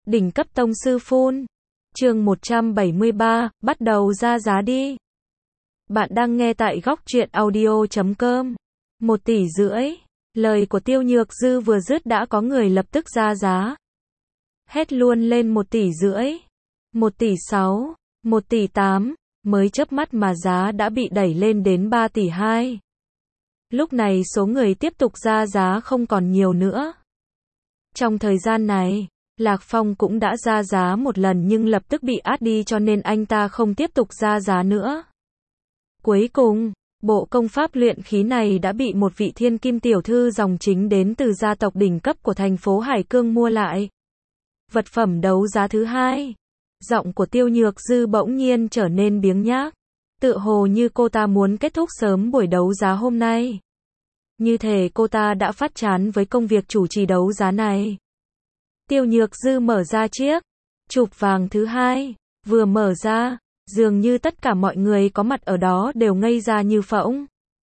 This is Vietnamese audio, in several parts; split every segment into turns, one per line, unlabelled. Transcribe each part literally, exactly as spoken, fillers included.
Đỉnh cấp tông sư phun. Chương một trăm bảy mươi ba, bắt đầu ra giá đi. Bạn đang nghe tại góc truyện audio chấm com. Một tỷ rưỡi. Lời của Tiêu Nhược Dư vừa dứt đã có người lập tức ra giá. Hét luôn lên một tỷ rưỡi. Một tỷ sáu. Một tỷ tám. Mới chớp mắt mà giá đã bị đẩy lên đến ba tỷ hai. Lúc này số người tiếp tục ra giá không còn nhiều nữa. Trong thời gian này, Lạc Phong cũng đã ra giá một lần nhưng lập tức bị át đi cho nên anh ta không tiếp tục ra giá nữa. Cuối cùng, bộ công pháp luyện khí này đã bị một vị thiên kim tiểu thư dòng chính đến từ gia tộc đỉnh cấp của thành phố Hải Cương mua lại. Vật phẩm đấu giá thứ hai. Giọng của Tiêu Nhược Dư bỗng nhiên trở nên biếng nhác. Tựa hồ như cô ta muốn kết thúc sớm buổi đấu giá hôm nay. Như thể cô ta đã phát chán với công việc chủ trì đấu giá này. Tiêu Nhược Dư mở ra chiếc chụp vàng thứ hai. Vừa mở ra, dường như tất cả mọi người có mặt ở đó đều ngây ra như phỗng.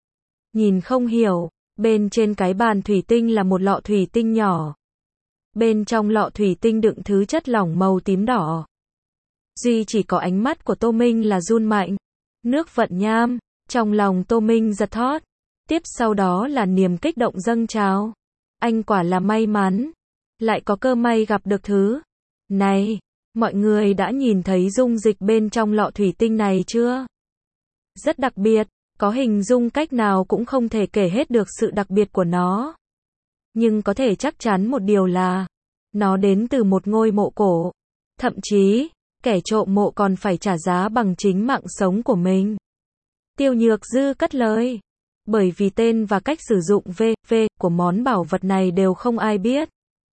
Nhìn không hiểu, bên trên cái bàn thủy tinh là một lọ thủy tinh nhỏ. Bên trong lọ thủy tinh đựng thứ chất lỏng màu tím đỏ. Duy chỉ có ánh mắt của Tô Minh là run mạnh. Nước vận nham, trong lòng Tô Minh giật thót. Tiếp sau đó là niềm kích động dâng trào. Anh quả là may mắn. Lại có cơ may gặp được thứ này. Mọi người đã nhìn thấy dung dịch bên trong lọ thủy tinh này chưa? Rất đặc biệt, có hình dung cách nào cũng không thể kể hết được sự đặc biệt của nó. Nhưng có thể chắc chắn một điều là, nó đến từ một ngôi mộ cổ. Thậm chí, kẻ trộm mộ còn phải trả giá bằng chính mạng sống của mình. Tiêu Nhược Dư cất lời. Bởi vì tên và cách sử dụng vê vê của món bảo vật này đều không ai biết.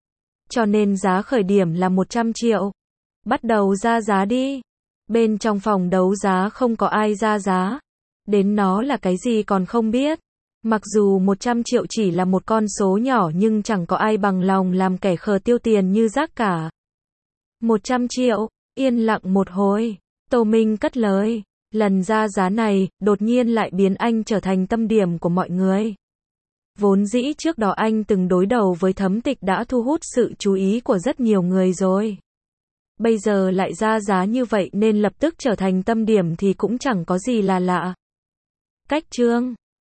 Cho nên giá khởi điểm là một trăm triệu. Bắt đầu ra giá đi. Bên trong phòng đấu giá không có ai ra giá. Đến nó là cái gì còn không biết. Mặc dù một trăm triệu chỉ là một con số nhỏ nhưng chẳng có ai bằng lòng làm kẻ khờ tiêu tiền như rác cả. một trăm triệu. Yên lặng một hồi. Tô Minh cất lời. Lần ra giá này, đột nhiên lại biến anh trở thành tâm điểm của mọi người. Vốn dĩ trước đó anh từng đối đầu với Thấm Tịch đã thu hút sự chú ý của rất nhiều người rồi. Bây giờ lại ra giá như vậy nên lập tức trở thành tâm điểm thì cũng chẳng có gì là lạ. Cách chương